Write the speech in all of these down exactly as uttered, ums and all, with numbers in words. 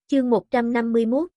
Chương một trăm năm mươi mốt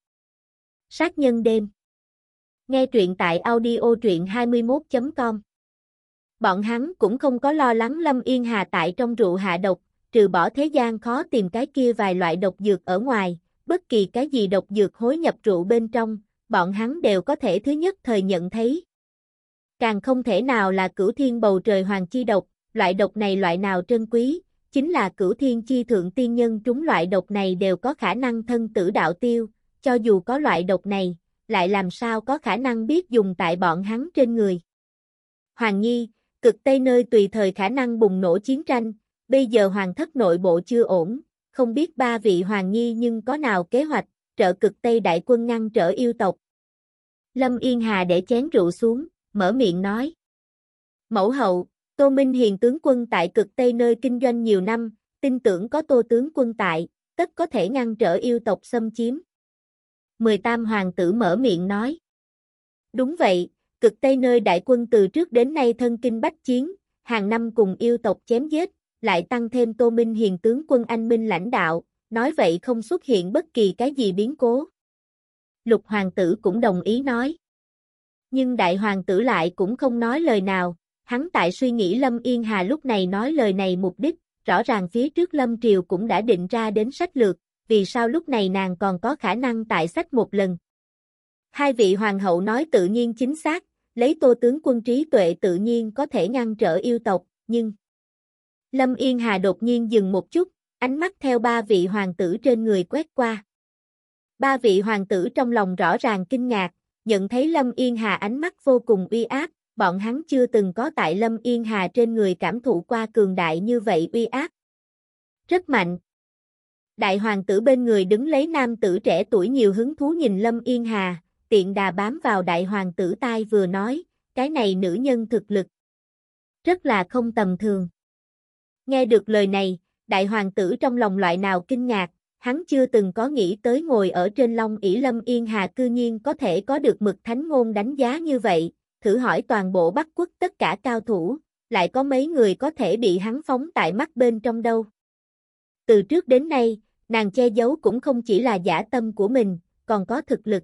Sát nhân đêm. Nghe truyện tại audio truyện hai mươi mốt chấm com. Bọn hắn cũng không có lo lắng Lâm Yên Hà tại trong rượu hạ độc, trừ bỏ thế gian khó tìm cái kia vài loại độc dược ở ngoài, bất kỳ cái gì độc dược hối nhập rượu bên trong, bọn hắn đều có thể thứ nhất thời nhận thấy. Càng không thể nào là cửu thiên bầu trời hoàng chi độc, loại độc này loại nào trân quý, chính là cửu thiên chi thượng tiên nhân trúng loại độc này đều có khả năng thân tử đạo tiêu, cho dù có loại độc này, lại làm sao có khả năng biết dùng tại bọn hắn trên người. Hoàng Nhi, cực Tây nơi tùy thời khả năng bùng nổ chiến tranh, bây giờ hoàng thất nội bộ chưa ổn, không biết ba vị Hoàng Nhi nhưng có nào kế hoạch, trợ cực Tây đại quân ngăn trở yêu tộc. Lâm Yên Hà để chén rượu xuống, mở miệng nói. Mẫu hậu, Tô Minh Hiền tướng quân tại cực Tây nơi kinh doanh nhiều năm, tin tưởng có Tô tướng quân tại, tất có thể ngăn trở yêu tộc xâm chiếm. Mười tam hoàng tử mở miệng nói. Đúng vậy, cực Tây nơi đại quân từ trước đến nay thân kinh bách chiến, hàng năm cùng yêu tộc chém giết, lại tăng thêm Tô Minh Hiền tướng quân anh minh lãnh đạo, nói vậy không xuất hiện bất kỳ cái gì biến cố. Lục hoàng tử cũng đồng ý nói. Nhưng đại hoàng tử lại cũng không nói lời nào, hắn tại suy nghĩ Lâm Yên Hà lúc này nói lời này mục đích, rõ ràng phía trước Lâm Triều cũng đã định ra đến sách lược, vì sao lúc này nàng còn có khả năng tại sách một lần. Hai vị hoàng hậu nói tự nhiên chính xác, lấy Tô tướng quân trí tuệ tự nhiên có thể ngăn trở yêu tộc, nhưng... Lâm Yên Hà đột nhiên dừng một chút, ánh mắt theo ba vị hoàng tử trên người quét qua. Ba vị hoàng tử trong lòng rõ ràng kinh ngạc, nhận thấy Lâm Yên Hà ánh mắt vô cùng uy áp, bọn hắn chưa từng có tại Lâm Yên Hà trên người cảm thụ qua cường đại như vậy uy áp. Rất mạnh. Đại hoàng tử bên người đứng lấy nam tử trẻ tuổi nhiều hứng thú nhìn Lâm Yên Hà, tiện đà bám vào đại hoàng tử tai vừa nói, cái này nữ nhân thực lực. Rất là không tầm thường. Nghe được lời này, đại hoàng tử trong lòng loại nào kinh ngạc, hắn chưa từng có nghĩ tới ngồi ở trên long ỷ Lâm Yên Hà cư nhiên có thể có được mực thánh ngôn đánh giá như vậy, thử hỏi toàn bộ Bắc Quốc tất cả cao thủ, lại có mấy người có thể bị hắn phóng tại mắt bên trong đâu. Từ trước đến nay, nàng che giấu cũng không chỉ là giả tâm của mình, còn có thực lực.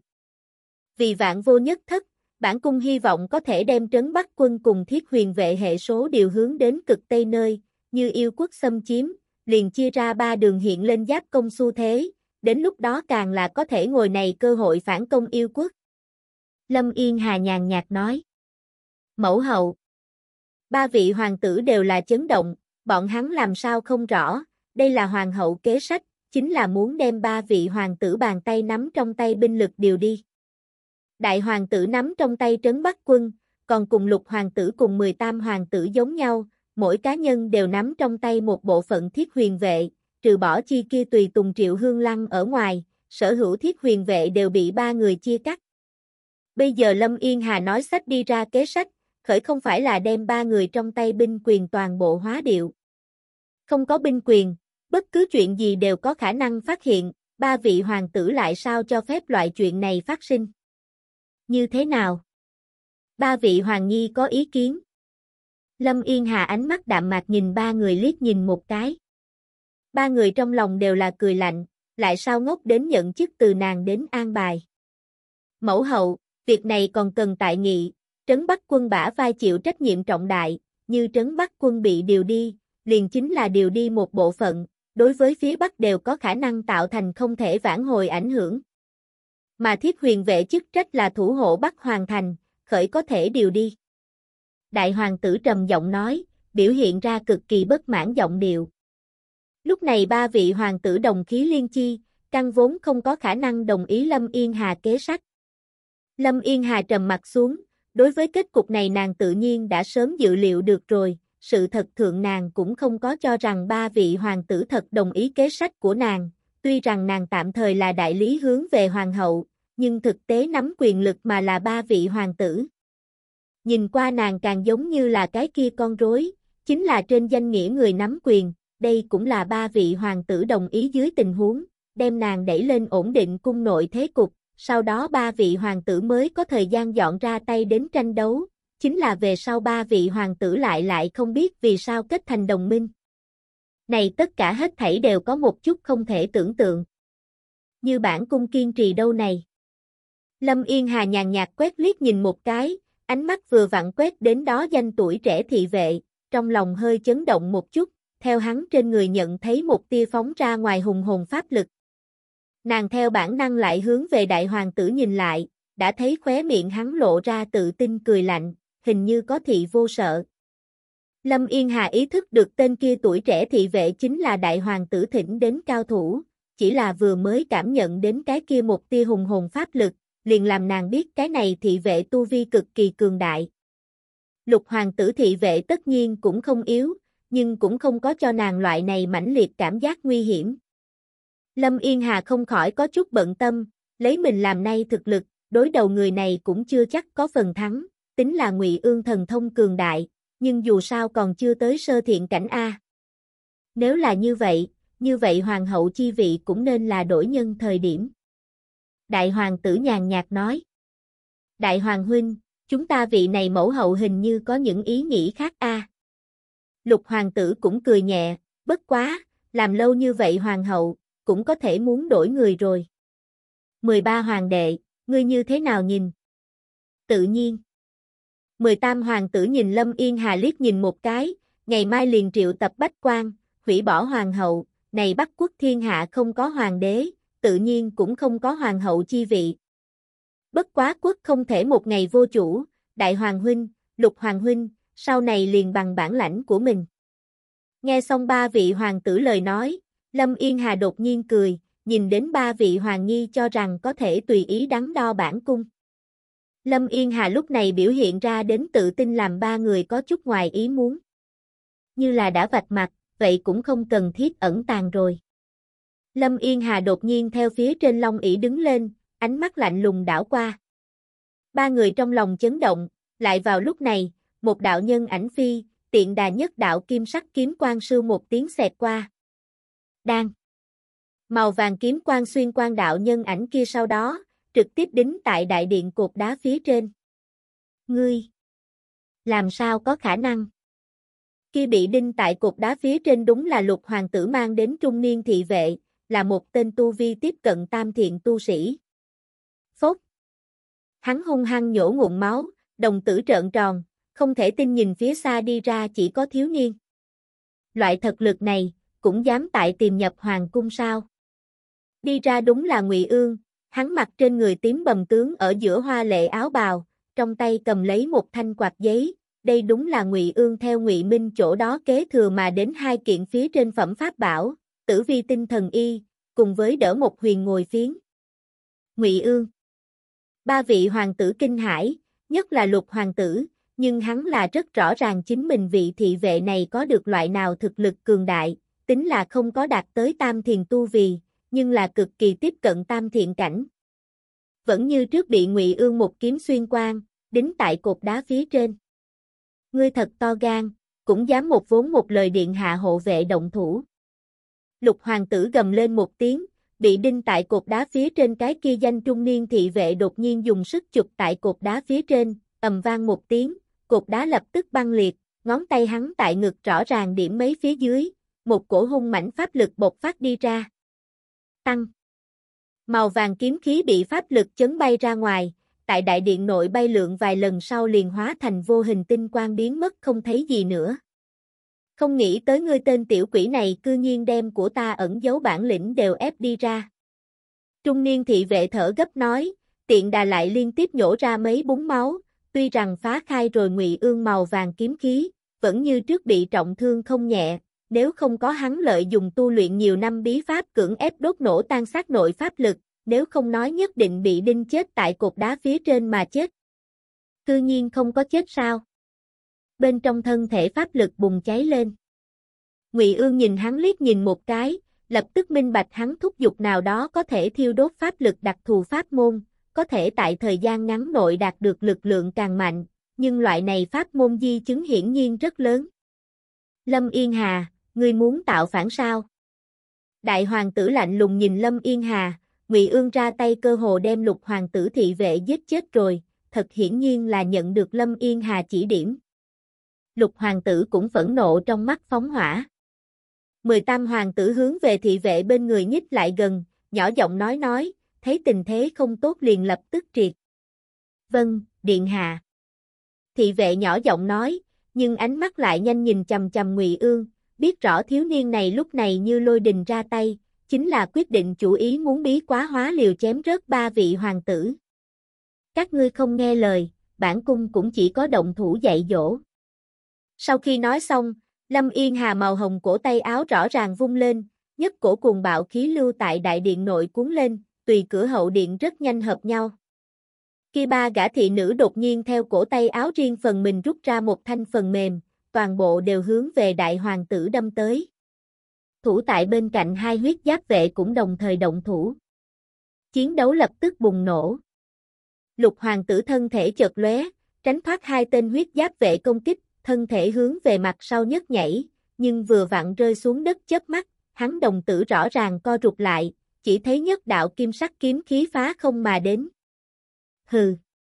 Vì vạn vô nhất thất, bản cung hy vọng có thể đem trấn Bắc quân cùng thiết huyền vệ hệ số điều hướng đến cực Tây nơi, như yêu quốc xâm chiếm, liền chia ra ba đường hiện lên giáp công xu thế, đến lúc đó càng là có thể ngồi này cơ hội phản công yêu quốc. Lâm Yên Hà nhàn nhạt nói. Mẫu hậu. Ba vị hoàng tử đều là chấn động, bọn hắn làm sao không rõ, đây là hoàng hậu kế sách, chính là muốn đem ba vị hoàng tử bàn tay nắm trong tay binh lực điều đi. Đại hoàng tử nắm trong tay trấn Bắc quân, còn cùng lục hoàng tử cùng mười tam hoàng tử giống nhau, mỗi cá nhân đều nắm trong tay một bộ phận thiết huyền vệ, trừ bỏ chi kia tùy tùng Triệu Hương Lăng ở ngoài, sở hữu thiết huyền vệ đều bị ba người chia cắt. Bây giờ Lâm Yên Hà nói sách đi ra kế sách, khởi không phải là đem ba người trong tay binh quyền toàn bộ hóa điệu. Không có binh quyền, bất cứ chuyện gì đều có khả năng phát hiện, ba vị hoàng tử lại sao cho phép loại chuyện này phát sinh. Như thế nào? Ba vị hoàng nhi có ý kiến. Lâm Yên Hà ánh mắt đạm mạc nhìn ba người liếc nhìn một cái. Ba người trong lòng đều là cười lạnh, lại sao ngốc đến nhận chức từ nàng đến an bài. Mẫu hậu, việc này còn cần tại nghị, trấn Bắc quân bả vai chịu trách nhiệm trọng đại, như trấn Bắc quân bị điều đi, liền chính là điều đi một bộ phận, đối với phía Bắc đều có khả năng tạo thành không thể vãn hồi ảnh hưởng. Mà thiết huyền vệ chức trách là thủ hộ Bắc Hoàng thành, khởi có thể điều đi. Đại hoàng tử trầm giọng nói, biểu hiện ra cực kỳ bất mãn giọng điệu. Lúc này ba vị hoàng tử đồng khí liên chi, căn vốn không có khả năng đồng ý Lâm Yên Hà kế sách. Lâm Yên Hà trầm mặt xuống, đối với kết cục này nàng tự nhiên đã sớm dự liệu được rồi, sự thật thượng nàng cũng không có cho rằng ba vị hoàng tử thật đồng ý kế sách của nàng, tuy rằng nàng tạm thời là đại lý hướng về hoàng hậu, nhưng thực tế nắm quyền lực mà là ba vị hoàng tử. Nhìn qua nàng càng giống như là cái kia con rối, chính là trên danh nghĩa người nắm quyền, đây cũng là ba vị hoàng tử đồng ý dưới tình huống, đem nàng đẩy lên ổn định cung nội thế cục, sau đó ba vị hoàng tử mới có thời gian dọn ra tay đến tranh đấu, chính là về sau ba vị hoàng tử lại lại không biết vì sao kết thành đồng minh. Này tất cả hết thảy đều có một chút không thể tưởng tượng. Như bản cung kiên trì đâu này. Lâm Yên Hà nhàn nhạt quét liếc nhìn một cái, ánh mắt vừa vặn quét đến đó danh tuổi trẻ thị vệ, trong lòng hơi chấn động một chút, theo hắn trên người nhận thấy một tia phóng ra ngoài hùng hồn pháp lực. Nàng theo bản năng lại hướng về đại hoàng tử nhìn lại, đã thấy khóe miệng hắn lộ ra tự tin cười lạnh, hình như có thị vô sợ. Lâm Yên Hà ý thức được tên kia tuổi trẻ thị vệ chính là đại hoàng tử thỉnh đến cao thủ, chỉ là vừa mới cảm nhận đến cái kia một tia hùng hồn pháp lực, liền làm nàng biết cái này thị vệ tu vi cực kỳ cường đại. Lục hoàng tử thị vệ tất nhiên cũng không yếu, nhưng cũng không có cho nàng loại này mãnh liệt cảm giác nguy hiểm. Lâm Yên Hà không khỏi có chút bận tâm, lấy mình làm nay thực lực, đối đầu người này cũng chưa chắc có phần thắng, tính là Ngụy Ương thần thông cường đại, nhưng dù sao còn chưa tới sơ thiện cảnh A. Nếu là như vậy, như vậy hoàng hậu chi vị cũng nên là đổi nhân thời điểm. Đại hoàng tử nhàn nhạt nói. Đại hoàng huynh, chúng ta vị này mẫu hậu hình như có những ý nghĩ khác A. Lục hoàng tử cũng cười nhẹ, bất quá, làm lâu như vậy hoàng hậu, cũng có thể muốn đổi người rồi. mười ba hoàng đệ, ngươi như thế nào nhìn? Tự nhiên. mười tam hoàng tử nhìn Lâm Yên Hà liếc nhìn một cái, ngày mai liền triệu tập bách quan, hủy bỏ hoàng hậu, này Bắc quốc thiên hạ không có hoàng đế, tự nhiên cũng không có hoàng hậu chi vị. Bất quá quốc không thể một ngày vô chủ, đại hoàng huynh, lục hoàng huynh, sau này liền bằng bản lãnh của mình. Nghe xong ba vị hoàng tử lời nói, Lâm Yên Hà đột nhiên cười, nhìn đến ba vị hoàng nhi cho rằng có thể tùy ý đắn đo bản cung. Lâm Yên Hà lúc này biểu hiện ra đến tự tin làm ba người có chút ngoài ý muốn. Như là đã vạch mặt, vậy cũng không cần thiết ẩn tàng rồi. Lâm Yên Hà đột nhiên theo phía trên long ỷ đứng lên, ánh mắt lạnh lùng đảo qua. Ba người trong lòng chấn động, lại vào lúc này, một đạo nhân ảnh phi, tiện đà nhất đạo kim sắc kiếm quang sưu một tiếng xẹt qua. Đang. Màu vàng kiếm quang xuyên qua đạo nhân ảnh kia sau đó, trực tiếp đính tại đại điện cột đá phía trên. Ngươi! Làm sao có khả năng? Kia bị đinh tại cột đá phía trên đúng là lục hoàng tử mang đến trung niên thị vệ, là một tên tu vi tiếp cận tam thiện tu sĩ. Phốt! Hắn hung hăng nhổ ngụm máu, đồng tử trợn tròn, không thể tin nhìn phía xa đi ra chỉ có thiếu niên. Loại thực lực này, cũng dám tại tìm nhập hoàng cung sao? Đi ra đúng là Ngụy Ương, hắn mặc trên người tím bầm tướng ở giữa hoa lệ áo bào, trong tay cầm lấy một thanh quạt giấy, đây đúng là Ngụy Ương theo Ngụy Minh chỗ đó kế thừa mà đến hai kiện phía trên phẩm pháp bảo, Tử Vi tinh thần y, cùng với đỡ một huyền ngồi phiến. Ngụy Ương. Ba vị hoàng tử kinh hãi, nhất là lục hoàng tử, nhưng hắn là rất rõ ràng chính mình vị thị vệ này có được loại nào thực lực cường đại, tính là không có đạt tới tam thiền tu vi, nhưng là cực kỳ tiếp cận tam thiện cảnh. Vẫn như trước bị Ngụy Ương một kiếm xuyên qua, đính tại cột đá phía trên. Ngươi thật to gan, cũng dám một vốn một lời điện hạ hộ vệ động thủ. Lục hoàng tử gầm lên một tiếng, bị đinh tại cột đá phía trên cái kia danh trung niên thị vệ đột nhiên dùng sức chụp tại cột đá phía trên, ầm vang một tiếng, cột đá lập tức băng liệt, ngón tay hắn tại ngực rõ ràng điểm mấy phía dưới, một cổ hung mãnh pháp lực bộc phát đi ra. Tăng. Màu vàng kiếm khí bị pháp lực chấn bay ra ngoài, tại đại điện nội bay lượn vài lần sau liền hóa thành vô hình tinh quang biến mất không thấy gì nữa. Không nghĩ tới ngươi tên tiểu quỷ này cư nhiên đem của ta ẩn giấu bản lĩnh đều ép đi ra. Trung niên thị vệ thở gấp nói, tiện đà lại liên tiếp nhổ ra mấy búng máu, tuy rằng phá khai rồi Ngụy Ương màu vàng kiếm khí, vẫn như trước bị trọng thương không nhẹ, nếu không có hắn lợi dùng tu luyện nhiều năm bí pháp cưỡng ép đốt nổ tan xác nội pháp lực, nếu không nói nhất định bị đinh chết tại cột đá phía trên mà chết. Cư nhiên không có chết sao? Bên trong thân thể pháp lực bùng cháy lên. Ngụy Ương nhìn hắn liếc nhìn một cái, lập tức minh bạch hắn thúc giục nào đó có thể thiêu đốt pháp lực đặc thù pháp môn, có thể tại thời gian ngắn nội đạt được lực lượng càng mạnh, nhưng loại này pháp môn di chứng hiển nhiên rất lớn. Lâm Yên Hà, ngươi muốn tạo phản sao? Đại hoàng tử lạnh lùng nhìn Lâm Yên Hà, Ngụy Ương ra tay cơ hồ đem lục hoàng tử thị vệ giết chết rồi, thật hiển nhiên là nhận được Lâm Yên Hà chỉ điểm. Lục hoàng tử cũng phẫn nộ trong mắt phóng hỏa. Mười tam hoàng tử hướng về thị vệ bên người nhích lại gần, nhỏ giọng nói nói, thấy tình thế không tốt liền lập tức triệt. Vâng, điện hạ. Thị vệ nhỏ giọng nói, nhưng ánh mắt lại nhanh nhìn chằm chằm Ngụy Ương, biết rõ thiếu niên này lúc này như lôi đình ra tay, chính là quyết định chủ ý muốn bí quá hóa liều chém rớt ba vị hoàng tử. Các ngươi không nghe lời, bản cung cũng chỉ có động thủ dạy dỗ. Sau khi nói xong, Lâm Yên Hà màu hồng cổ tay áo rõ ràng vung lên, nhất cổ cuồng bạo khí lưu tại đại điện nội cuốn lên, tùy cửa hậu điện rất nhanh hợp nhau. Khi ba gã thị nữ đột nhiên theo cổ tay áo riêng phần mình rút ra một thanh phần mềm, toàn bộ đều hướng về đại hoàng tử đâm tới. Thủ tại bên cạnh hai huyết giáp vệ cũng đồng thời động thủ. Chiến đấu lập tức bùng nổ. Lục hoàng tử thân thể chợt lóe, tránh thoát hai tên huyết giáp vệ công kích, thân thể hướng về mặt sau nhất nhảy, nhưng vừa vặn rơi xuống đất chớp mắt, hắn đồng tử rõ ràng co rụt lại, chỉ thấy nhất đạo kim sắc kiếm khí phá không mà đến. Hừ.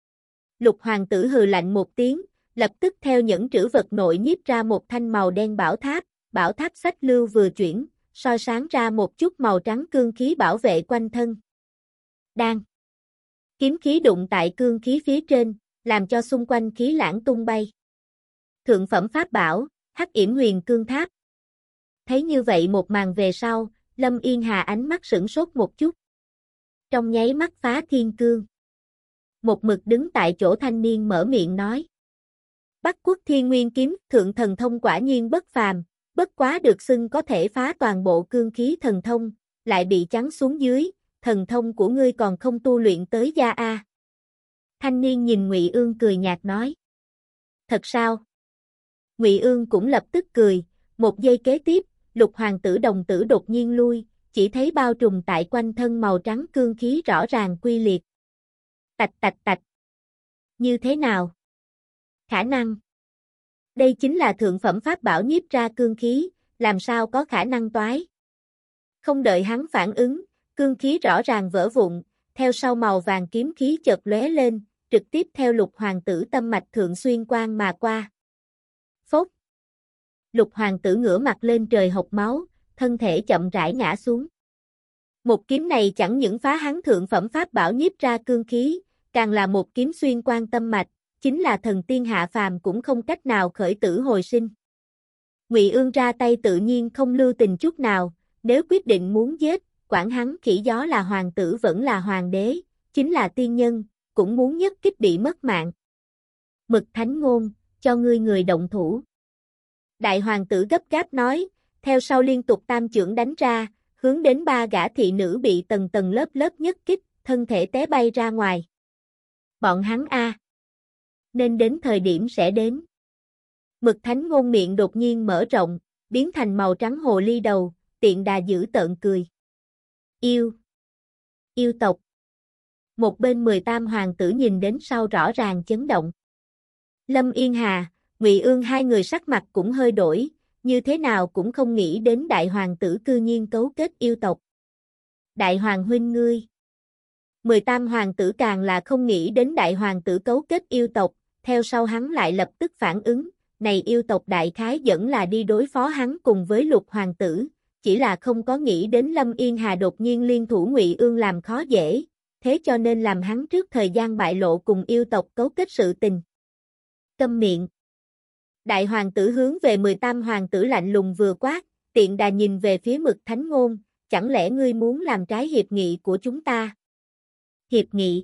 Lục hoàng tử hừ lạnh một tiếng, lập tức theo những trữ vật nội nhiếp ra một thanh màu đen bảo tháp, bảo tháp sách lưu vừa chuyển, soi sáng ra một chút màu trắng cương khí bảo vệ quanh thân. Đang. Kiếm khí đụng tại cương khí phía trên, làm cho xung quanh khí lãng tung bay. Thượng phẩm pháp bảo, Hắc Yểm Huyền Cương Tháp. Thấy như vậy một màn về sau, Lâm Yên Hà ánh mắt sửng sốt một chút. Trong nháy mắt phá thiên cương. Một mực đứng tại chỗ thanh niên mở miệng nói. Bắc Quốc Thiên Nguyên Kiếm, thượng thần thông quả nhiên bất phàm, bất quá được xưng có thể phá toàn bộ cương khí thần thông, lại bị chắn xuống dưới, thần thông của ngươi còn không tu luyện tới gia a. Thanh niên nhìn Ngụy Ương cười nhạt nói. Thật sao? Ngụy Ương cũng lập tức cười, một giây kế tiếp, Lục hoàng tử đồng tử đột nhiên lui, chỉ thấy bao trùm tại quanh thân màu trắng cương khí rõ ràng quy liệt. Tạch tạch tạch. Như thế nào? Khả năng. Đây chính là thượng phẩm pháp bảo nhiếp ra cương khí, làm sao có khả năng toái. Không đợi hắn phản ứng, cương khí rõ ràng vỡ vụn, theo sau màu vàng kiếm khí chợt lóe lên, trực tiếp theo Lục hoàng tử tâm mạch thượng xuyên qua mà qua. Phốc. Lục hoàng tử ngửa mặt lên trời hộc máu, thân thể chậm rãi ngã xuống. Một kiếm này chẳng những phá hắn thượng phẩm pháp bảo nhiếp ra cương khí, càng là một kiếm xuyên qua tâm mạch, chính là thần tiên hạ phàm cũng không cách nào khởi tử hồi sinh. Ngụy Ương ra tay tự nhiên không lưu tình chút nào, nếu quyết định muốn giết, quản hắn khỉ gió là hoàng tử vẫn là hoàng đế, chính là tiên nhân, cũng muốn nhất kích bị mất mạng. Mực Thánh Ngôn, cho ngươi người động thủ. Đại hoàng tử gấp gáp nói, theo sau liên tục tam chưởng đánh ra, hướng đến ba gã thị nữ bị tầng tầng lớp lớp nhất kích, thân thể té bay ra ngoài. Bọn hắn a, nên đến thời điểm sẽ đến. Mực Thánh Ngôn miệng đột nhiên mở rộng, biến thành màu trắng hồ ly đầu, tiện đà dữ tợn cười. Yêu. Yêu tộc. Một bên mười tam hoàng tử nhìn đến sau rõ ràng chấn động. Lâm Yên Hà, Ngụy Ương hai người sắc mặt cũng hơi đổi, như thế nào cũng không nghĩ đến đại hoàng tử cư nhiên cấu kết yêu tộc. Đại hoàng huynh ngươi. mười tam hoàng tử càng là không nghĩ đến đại hoàng tử cấu kết yêu tộc, theo sau hắn lại lập tức phản ứng, này yêu tộc đại khái vẫn là đi đối phó hắn cùng với Lục hoàng tử, chỉ là không có nghĩ đến Lâm Yên Hà đột nhiên liên thủ Ngụy Ương làm khó dễ, thế cho nên làm hắn trước thời gian bại lộ cùng yêu tộc cấu kết sự tình. Câm miệng. Đại hoàng tử hướng về mười tam hoàng tử lạnh lùng vừa quát, tiện đà nhìn về phía Mực Thánh Ngôn, chẳng lẽ ngươi muốn làm trái hiệp nghị của chúng ta? Hiệp nghị.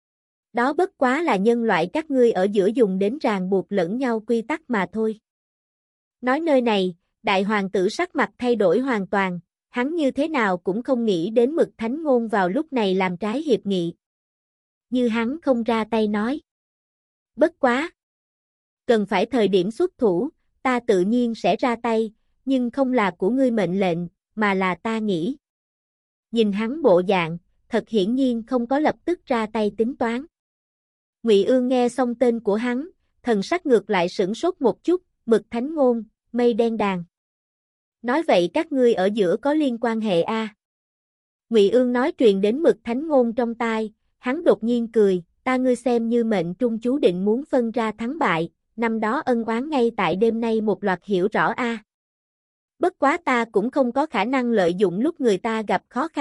Đó bất quá là nhân loại các ngươi ở giữa dùng đến ràng buộc lẫn nhau quy tắc mà thôi. Nói nơi này, đại hoàng tử sắc mặt thay đổi hoàn toàn, hắn như thế nào cũng không nghĩ đến Mực Thánh Ngôn vào lúc này làm trái hiệp nghị. Như hắn không ra tay nói. Bất quá. Cần phải thời điểm xuất thủ, ta tự nhiên sẽ ra tay, nhưng không là của ngươi mệnh lệnh, mà là ta nghĩ. Nhìn hắn bộ dạng, thật hiển nhiên không có lập tức ra tay tính toán. Ngụy Ương nghe xong tên của hắn, thần sắc ngược lại sửng sốt một chút, Mực Thánh Ngôn, mây đen đàn. Nói vậy các ngươi ở giữa có liên quan hệ a? À? Ngụy Ương nói truyền đến Mực Thánh Ngôn trong tai, hắn đột nhiên cười, ta ngươi xem như mệnh trung chú định muốn phân ra thắng bại, năm đó ân oán ngay tại đêm nay một loạt hiểu rõ a. À. Bất quá ta cũng không có khả năng lợi dụng lúc người ta gặp khó khăn,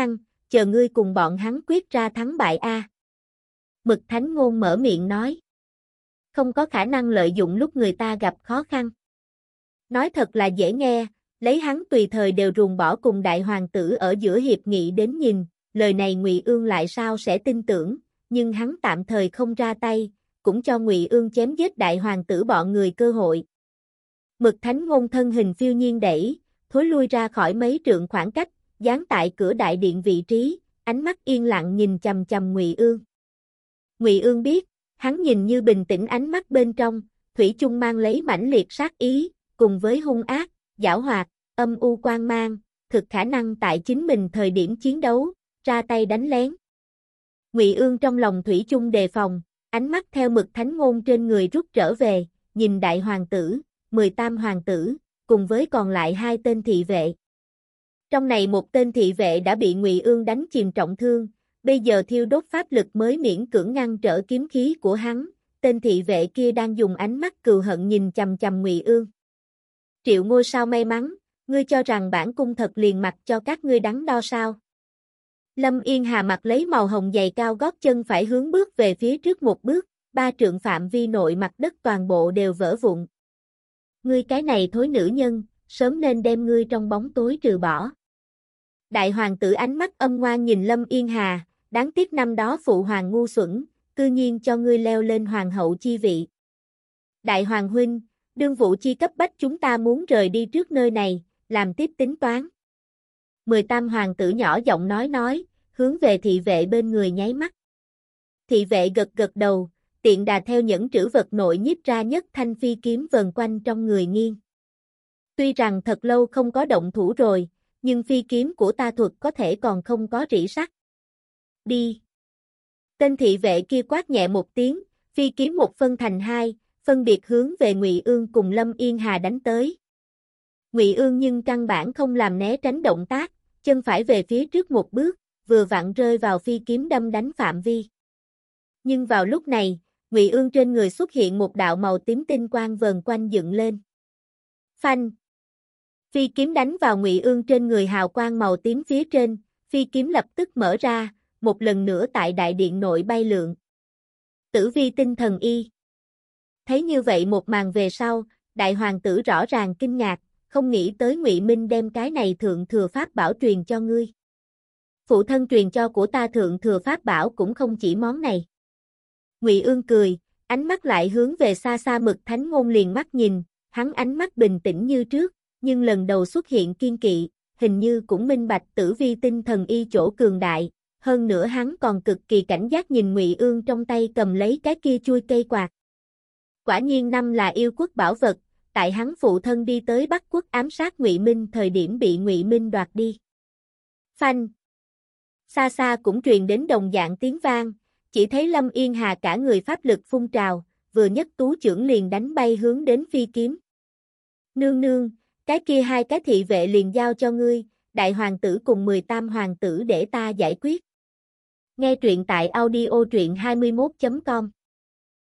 chờ ngươi cùng bọn hắn quyết ra thắng bại a. Mực Thánh Ngôn mở miệng nói. Không có khả năng lợi dụng lúc người ta gặp khó khăn. Nói thật là dễ nghe, lấy hắn tùy thời đều ruồng bỏ cùng đại hoàng tử ở giữa hiệp nghị đến nhìn, lời này Ngụy Ương lại sao sẽ tin tưởng, nhưng hắn tạm thời không ra tay, cũng cho Ngụy Ương chém giết đại hoàng tử bọn người cơ hội. Mực Thánh Ngôn thân hình phiêu nhiên đẩy, thối lui ra khỏi mấy trượng khoảng cách, dán tại cửa đại điện vị trí, ánh mắt yên lặng nhìn chằm chằm Ngụy Ương. Ngụy Ương biết, hắn nhìn như bình tĩnh ánh mắt bên trong, thủy chung mang lấy mãnh liệt sát ý, cùng với hung ác, giảo hoạt, âm u quan mang, thực khả năng tại chính mình thời điểm chiến đấu, ra tay đánh lén. Ngụy Ương trong lòng thủy chung đề phòng, ánh mắt theo Mực Thánh Ngôn trên người rút trở về, nhìn đại hoàng tử, mười tam hoàng tử, cùng với còn lại hai tên thị vệ. Trong này một tên thị vệ đã bị Ngụy Ương đánh chìm trọng thương, bây giờ thiêu đốt pháp lực mới miễn cưỡng ngăn trở kiếm khí của hắn, tên thị vệ kia đang dùng ánh mắt cừu hận nhìn chằm chằm Ngụy Ương. Triệu ngôi sao may mắn, ngươi cho rằng bản cung thật liền mặc cho các ngươi đắn đo sao? Lâm Yên Hà mặc lấy màu hồng giày cao gót chân phải hướng bước về phía trước một bước, ba trượng phạm vi nội mặt đất toàn bộ đều vỡ vụn. Ngươi cái này thối nữ nhân, sớm nên đem ngươi trong bóng tối trừ bỏ. Đại hoàng tử ánh mắt âm ngoan nhìn Lâm Yên Hà, đáng tiếc năm đó phụ hoàng ngu xuẩn, cư nhiên cho ngươi leo lên hoàng hậu chi vị. Đại hoàng huynh, đương vụ chi cấp bách chúng ta muốn rời đi trước nơi này, làm tiếp tính toán. Mười tam hoàng tử nhỏ giọng nói nói, hướng về thị vệ bên người nháy mắt. Thị vệ gật gật đầu, tiện đà theo những trữ vật nội nhiếp ra nhất thanh phi kiếm vần quanh trong người nghiêng. Tuy rằng thật lâu không có động thủ rồi, nhưng phi kiếm của ta thuật có thể còn không có rỉ sắt. Đi. Tên thị vệ kia quát nhẹ một tiếng, phi kiếm một phân thành hai, phân biệt hướng về Ngụy Ương cùng Lâm Yên Hà đánh tới. Ngụy Ương nhưng căn bản không làm né tránh động tác, chân phải về phía trước một bước, vừa vặn rơi vào phi kiếm đâm đánh phạm vi. Nhưng vào lúc này, Ngụy Ương trên người xuất hiện một đạo màu tím tinh quang vờn quanh dựng lên. Phanh! Phi kiếm đánh vào Ngụy Ương trên người hào quang màu tím phía trên, phi kiếm lập tức mở ra, một lần nữa tại đại điện nội bay lượn. Tử vi tinh thần y. Thấy như vậy một màn về sau, đại hoàng tử rõ ràng kinh ngạc, không nghĩ tới Ngụy Minh đem cái này thượng thừa pháp bảo truyền cho ngươi. Phụ thân truyền cho của ta thượng thừa pháp bảo cũng không chỉ món này. Ngụy Ương cười, ánh mắt lại hướng về xa xa Mực Thánh Ngôn liền mắt nhìn, hắn ánh mắt bình tĩnh như trước, nhưng lần đầu xuất hiện kiên kỵ, hình như cũng minh bạch tử vi tinh thần y chỗ cường đại, hơn nữa hắn còn cực kỳ cảnh giác nhìn Ngụy Ương trong tay cầm lấy cái kia chui cây quạt. Quả nhiên năm là yêu quốc bảo vật, tại hắn phụ thân đi tới Bắc Quốc ám sát Ngụy Minh thời điểm bị Ngụy Minh đoạt đi. Phanh! Xa xa cũng truyền đến đồng dạng tiếng vang, chỉ thấy Lâm Yên Hà cả người pháp lực phun trào, vừa nhất tú chưởng liền đánh bay hướng đến phi kiếm. Nương nương, cái kia hai cái thị vệ liền giao cho ngươi, đại hoàng tử cùng mười tam hoàng tử để ta giải quyết. Nghe truyện tại audio truyện hai mươi mốt chấm com